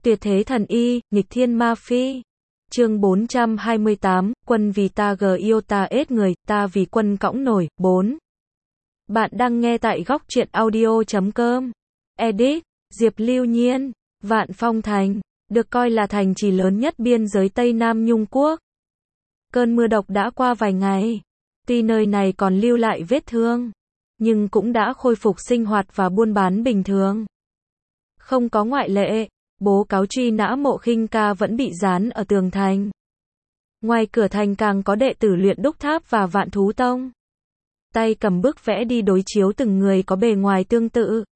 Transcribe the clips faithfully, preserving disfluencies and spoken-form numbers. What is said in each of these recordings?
Tuyệt thế thần y, nghịch thiên ma phi. Chương bốn trăm hai mươi tám, quân vì ta g yêu ta ết người, ta vì quân cõng nổi. bốn. Bạn đang nghe tại góc truyện audio chấm com. Edit, Diệp Lưu Nhiên. Vạn Phong Thành, được coi là thành trì lớn nhất biên giới Tây Nam Nhung Quốc. Cơn mưa độc đã qua vài ngày, tuy nơi này còn lưu lại vết thương, nhưng cũng đã khôi phục sinh hoạt và buôn bán bình thường. Không có ngoại lệ, bố cáo truy nã Mộ Khinh Ca vẫn bị dán ở tường thành. Ngoài cửa thành càng có đệ tử Luyện Đúc Tháp và Vạn Thú Tông. Tay cầm bức vẽ đi đối chiếu từng người có bề ngoài tương tự.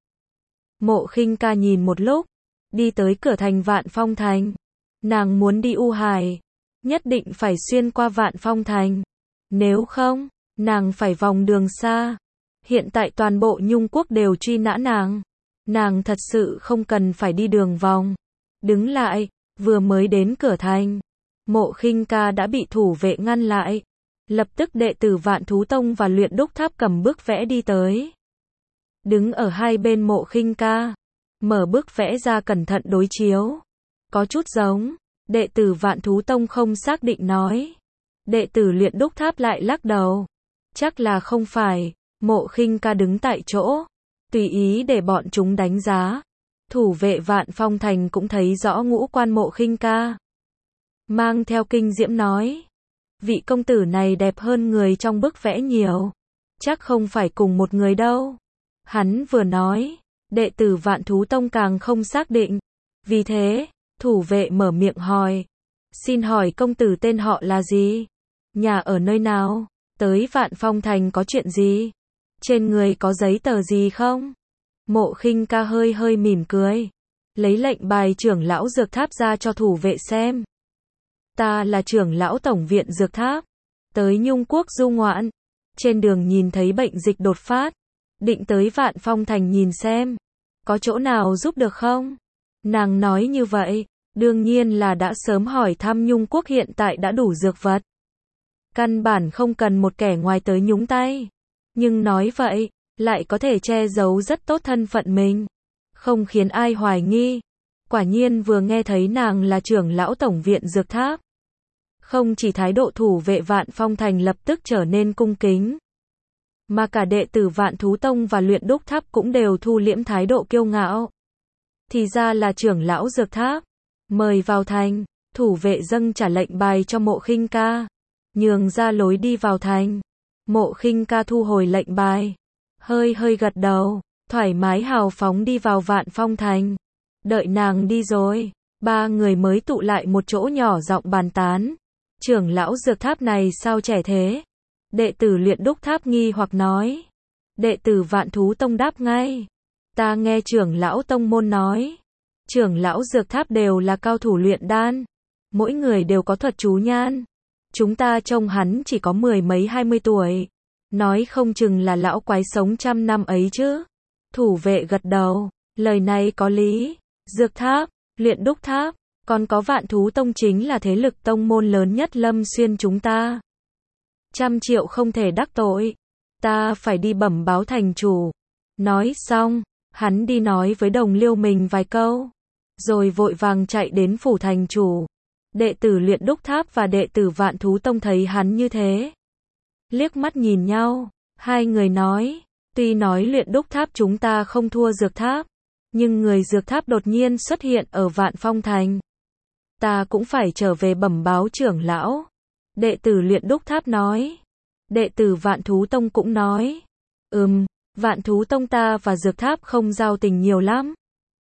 Mộ Khinh Ca nhìn một lúc, đi tới cửa thành Vạn Phong Thành. Nàng muốn đi U Hải, nhất định phải xuyên qua Vạn Phong Thành. Nếu không, nàng phải vòng đường xa. Hiện tại toàn bộ Nhung Quốc đều truy nã nàng. Nàng thật sự không cần phải đi đường vòng. Đứng lại, vừa mới đến cửa thành, Mộ Khinh Ca đã bị thủ vệ ngăn lại. Lập tức đệ tử Vạn Thú Tông và Luyện Đúc Tháp cầm bức vẽ đi tới. Đứng ở hai bên Mộ Khinh Ca, mở bức vẽ ra cẩn thận đối chiếu. Có chút giống, đệ tử Vạn Thú Tông không xác định nói. Đệ tử Luyện Đúc Tháp lại lắc đầu. Chắc là không phải. Mộ Khinh Ca đứng tại chỗ, tùy ý để bọn chúng đánh giá. Thủ vệ Vạn Phong Thành cũng thấy rõ ngũ quan Mộ Khinh Ca. Mang theo kinh diễm nói. Vị công tử này đẹp hơn người trong bức vẽ nhiều. Chắc không phải cùng một người đâu. Hắn vừa nói, đệ tử Vạn Thú Tông càng không xác định. Vì thế, thủ vệ mở miệng hỏi. Xin hỏi công tử tên họ là gì? Nhà ở nơi nào? Tới Vạn Phong Thành có chuyện gì? Trên người có giấy tờ gì không? Mộ Khinh Ca hơi hơi mỉm cười, lấy lệnh bài trưởng lão Dược Tháp ra cho thủ vệ xem. Ta là trưởng lão Tổng viện Dược Tháp, tới Nhung Quốc du ngoạn. Trên đường nhìn thấy bệnh dịch đột phát, định tới Vạn Phong Thành nhìn xem, có chỗ nào giúp được không? Nàng nói như vậy, đương nhiên là đã sớm hỏi thăm Nhung Quốc hiện tại đã đủ dược vật. Căn bản không cần một kẻ ngoài tới nhúng tay. Nhưng nói vậy, lại có thể che giấu rất tốt thân phận mình, không khiến ai hoài nghi. Quả nhiên vừa nghe thấy nàng là trưởng lão Tổng viện Dược Tháp, không chỉ thái độ thủ vệ Vạn Phong Thành lập tức trở nên cung kính, mà cả đệ tử Vạn Thú Tông và Luyện Đúc Tháp cũng đều thu liễm thái độ kiêu ngạo. Thì ra là trưởng lão Dược Tháp, mời vào thành. Thủ vệ dâng trả lệnh bài cho Mộ Khinh Ca, nhường ra lối đi vào thành. Mộ Khinh Ca thu hồi lệnh bài, hơi hơi gật đầu, thoải mái hào phóng đi vào Vạn Phong Thành. Đợi nàng đi rồi, ba người mới tụ lại một chỗ nhỏ giọng bàn tán. Trưởng lão Dược Tháp này sao trẻ thế? Đệ tử Luyện Đúc Tháp nghi hoặc nói. Đệ tử Vạn Thú Tông đáp ngay. Ta nghe trưởng lão tông môn nói, trưởng lão Dược Tháp đều là cao thủ luyện đan, mỗi người đều có thuật chú nhan. Chúng ta trông hắn chỉ có mười mấy hai mươi tuổi, nói không chừng là lão quái sống trăm năm ấy chứ. Thủ vệ gật đầu, lời này có lý. Dược Tháp, Luyện Đúc Tháp, còn có Vạn Thú Tông chính là thế lực tông môn lớn nhất Lâm Xuyên chúng ta. Trăm triệu không thể đắc tội, ta phải đi bẩm báo thành chủ. Nói xong, hắn đi nói với đồng liêu mình vài câu, rồi vội vàng chạy đến phủ thành chủ. Đệ tử Luyện Đúc Tháp và đệ tử Vạn Thú Tông thấy hắn như thế, liếc mắt nhìn nhau. Hai người nói, tuy nói Luyện Đúc Tháp chúng ta không thua Dược Tháp, nhưng người Dược Tháp đột nhiên xuất hiện ở Vạn Phong Thành, ta cũng phải trở về bẩm báo trưởng lão. Đệ tử Luyện Đúc Tháp nói. Đệ tử Vạn Thú Tông cũng nói, ừm, Vạn Thú Tông ta và Dược Tháp không giao tình nhiều lắm,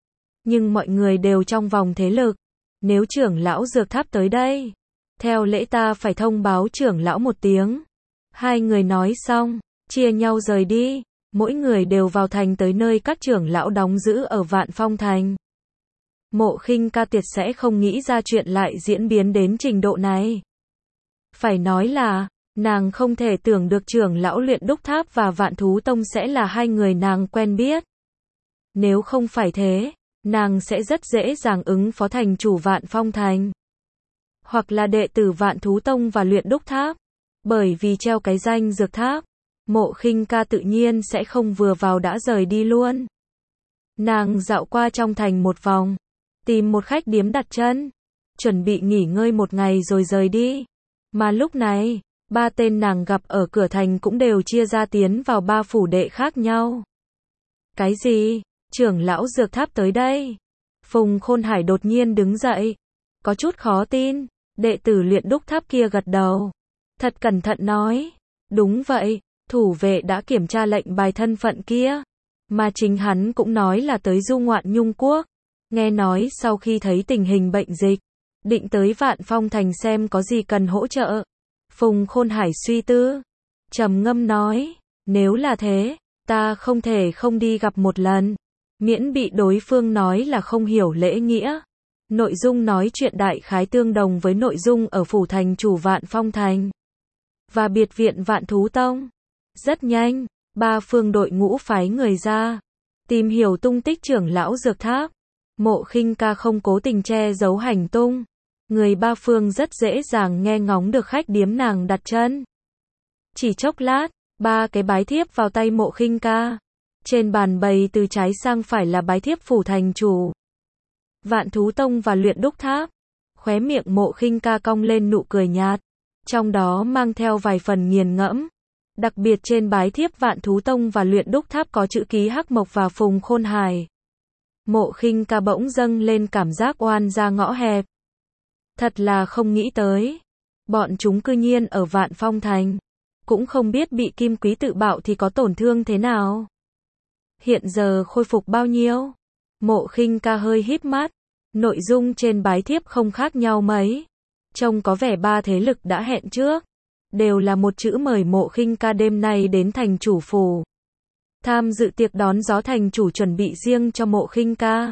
nhưng mọi người đều trong vòng thế lực. Nếu trưởng lão Dược Tháp tới đây, theo lễ ta phải thông báo trưởng lão một tiếng. Hai người nói xong, chia nhau rời đi. Mỗi người đều vào thành tới nơi các trưởng lão đóng giữ ở Vạn Phong Thành. Mộ Khinh Ca tuyệt sẽ không nghĩ ra chuyện lại diễn biến đến trình độ này. Phải nói là, nàng không thể tưởng được trưởng lão Luyện Đúc Tháp và Vạn Thú Tông sẽ là hai người nàng quen biết. Nếu không phải thế, nàng sẽ rất dễ dàng ứng phó thành chủ Vạn Phong Thành, hoặc là đệ tử Vạn Thú Tông và Luyện Đúc Tháp. Bởi vì treo cái danh Dược Tháp, Mộ Khinh Ca tự nhiên sẽ không vừa vào đã rời đi luôn. Nàng dạo qua trong thành một vòng, tìm một khách điếm đặt chân, chuẩn bị nghỉ ngơi một ngày rồi rời đi. Mà lúc này, ba tên nàng gặp ở cửa thành cũng đều chia ra tiến vào ba phủ đệ khác nhau. Cái gì? Trưởng lão Dược Tháp tới đây? Phùng Khôn Hải đột nhiên đứng dậy, có chút khó tin. Đệ tử Luyện Đúc Tháp kia gật đầu, thật cẩn thận nói, đúng vậy, thủ vệ đã kiểm tra lệnh bài thân phận kia, mà chính hắn cũng nói là tới du ngoạn Nhung Quốc. Nghe nói sau khi thấy tình hình bệnh dịch, định tới Vạn Phong Thành xem có gì cần hỗ trợ. Phùng Khôn Hải suy tư, trầm ngâm nói, nếu là thế, ta không thể không đi gặp một lần, miễn bị đối phương nói là không hiểu lễ nghĩa. Nội dung nói chuyện đại khái tương đồng với nội dung ở phủ thành chủ Vạn Phong Thành và biệt viện Vạn Thú Tông. Rất nhanh, ba phương đội ngũ phái người ra tìm hiểu tung tích trưởng lão Dược Tháp. Mộ Khinh Ca không cố tình che giấu hành tung, người ba phương rất dễ dàng nghe ngóng được khách điếm nàng đặt chân. Chỉ chốc lát, ba cái bái thiếp vào tay Mộ Khinh Ca. Trên bàn bày từ trái sang phải là bái thiếp phủ thành chủ Vạn Thú Tông và Luyện Đúc Tháp. Khóe miệng Mộ Khinh Ca cong lên nụ cười nhạt, trong đó mang theo vài phần nghiền ngẫm. Đặc biệt trên bái thiếp Vạn Thú Tông và Luyện Đúc Tháp có chữ ký Hắc Mộc và Phùng Khôn Hải. Mộ Khinh Ca bỗng dâng lên cảm giác oan ra ngõ hẹp. Thật là không nghĩ tới, bọn chúng cư nhiên ở Vạn Phong Thành, cũng không biết bị Kim Quý tự bạo thì có tổn thương thế nào. Hiện giờ khôi phục bao nhiêu? Mộ Khinh Ca hơi híp mắt, nội dung trên bái thiếp không khác nhau mấy. Trông có vẻ ba thế lực đã hẹn trước, đều là một chữ mời Mộ Khinh Ca đêm nay đến thành chủ phủ, tham dự tiệc đón gió thành chủ chuẩn bị riêng cho Mộ Khinh Ca.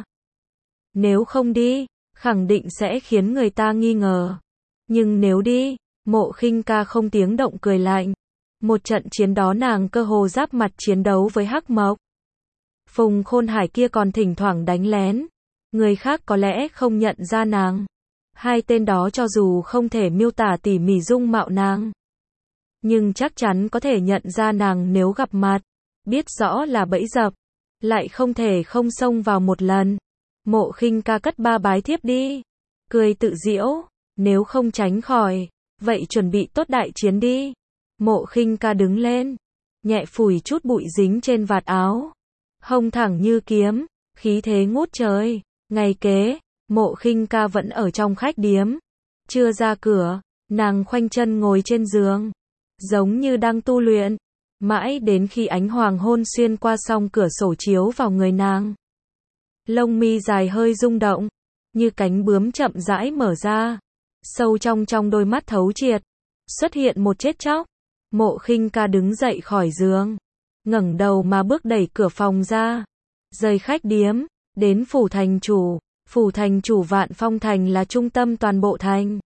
Nếu không đi, khẳng định sẽ khiến người ta nghi ngờ. Nhưng nếu đi, Mộ Khinh Ca không tiếng động cười lạnh. Một trận chiến đó nàng cơ hồ giáp mặt chiến đấu với Hắc Mộc. Phùng Khôn Hải kia còn thỉnh thoảng đánh lén, người khác có lẽ không nhận ra nàng. Hai tên đó cho dù không thể miêu tả tỉ mỉ dung mạo nàng, nhưng chắc chắn có thể nhận ra nàng nếu gặp mặt. Biết rõ là bẫy dập, lại không thể không xông vào một lần. Mộ Khinh Ca cất ba bái thiếp đi, cười tự giễu, nếu không tránh khỏi, vậy chuẩn bị tốt đại chiến đi. Mộ Khinh Ca đứng lên, nhẹ phủi chút bụi dính trên vạt áo, hông thẳng như kiếm, khí thế ngút trời. Ngày kế, Mộ Khinh Ca vẫn ở trong khách điếm, chưa ra cửa, nàng khoanh chân ngồi trên giường, giống như đang tu luyện, mãi đến khi ánh hoàng hôn xuyên qua song cửa sổ chiếu vào người nàng. Lông mi dài hơi rung động, như cánh bướm chậm rãi mở ra, sâu trong trong đôi mắt thấu triệt, xuất hiện một chết chóc. Mộ Khinh Ca đứng dậy khỏi giường, ngẩng đầu mà bước đẩy cửa phòng ra, rời khách điếm, đến phủ thành chủ. Phủ thành chủ Vạn Phong Thành là trung tâm toàn bộ thành.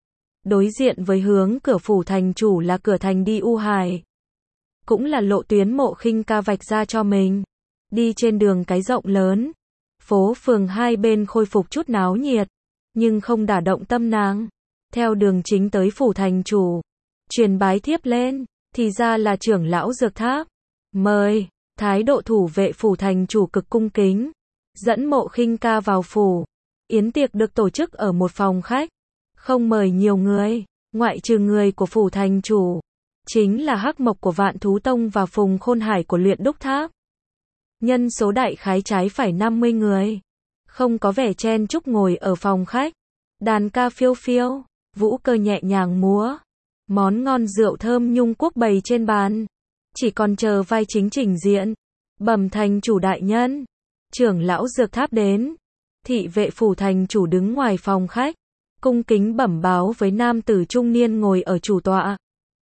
Đối diện với hướng cửa phủ thành chủ là cửa thành đi U Hải, cũng là lộ tuyến Mộ Khinh Ca vạch ra cho mình. Đi trên đường cái rộng lớn, phố phường hai bên khôi phục chút náo nhiệt, nhưng không đả động tâm nàng. Theo đường chính tới phủ thành chủ, truyền bái thiếp lên, thì ra là trưởng lão Dược Tháp. Mời, thái độ thủ vệ phủ thành chủ cực cung kính, dẫn Mộ Khinh Ca vào phủ. Yến tiệc được tổ chức ở một phòng khách, không mời nhiều người, ngoại trừ người của phủ thành chủ, chính là Hắc Mộc của Vạn Thú Tông và Phùng Khôn Hải của Luyện Đúc Tháp. Nhân số đại khái trái phải năm mươi người, không có vẻ chen chúc ngồi ở phòng khách. Đàn ca phiêu phiêu, vũ cơ nhẹ nhàng múa, món ngon rượu thơm Nhung Quốc bày trên bàn, chỉ còn chờ vai chính trình diện. Bẩm thành chủ đại nhân, trưởng lão Dược Tháp đến. Thị vệ phủ thành chủ đứng ngoài phòng khách, cung kính bẩm báo với nam tử trung niên ngồi ở chủ tọa.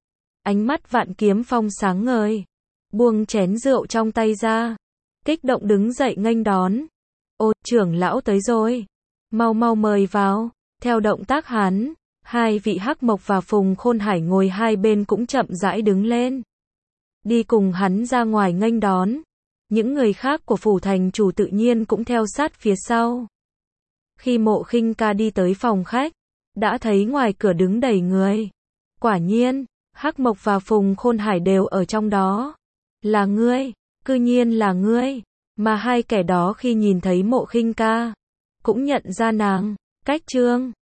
Ánh mắt Vạn Kiếm Phong sáng ngời, buông chén rượu trong tay ra, kích động đứng dậy nghênh đón. Ô, trưởng lão tới rồi, mau mau mời vào. Theo động tác hắn, hai vị Hắc Mộc và Phùng Khôn Hải ngồi hai bên cũng chậm rãi đứng lên, đi cùng hắn ra ngoài nghênh đón. Những người khác của phủ thành chủ tự nhiên cũng theo sát phía sau. Khi Mộ Khinh Ca đi tới phòng khách, đã thấy ngoài cửa đứng đầy người. Quả nhiên, Hắc Mộc và Phùng Khôn Hải đều ở trong đó. Là ngươi, cư nhiên là ngươi. Mà hai kẻ đó khi nhìn thấy Mộ Khinh Ca, cũng nhận ra nàng. Cách chương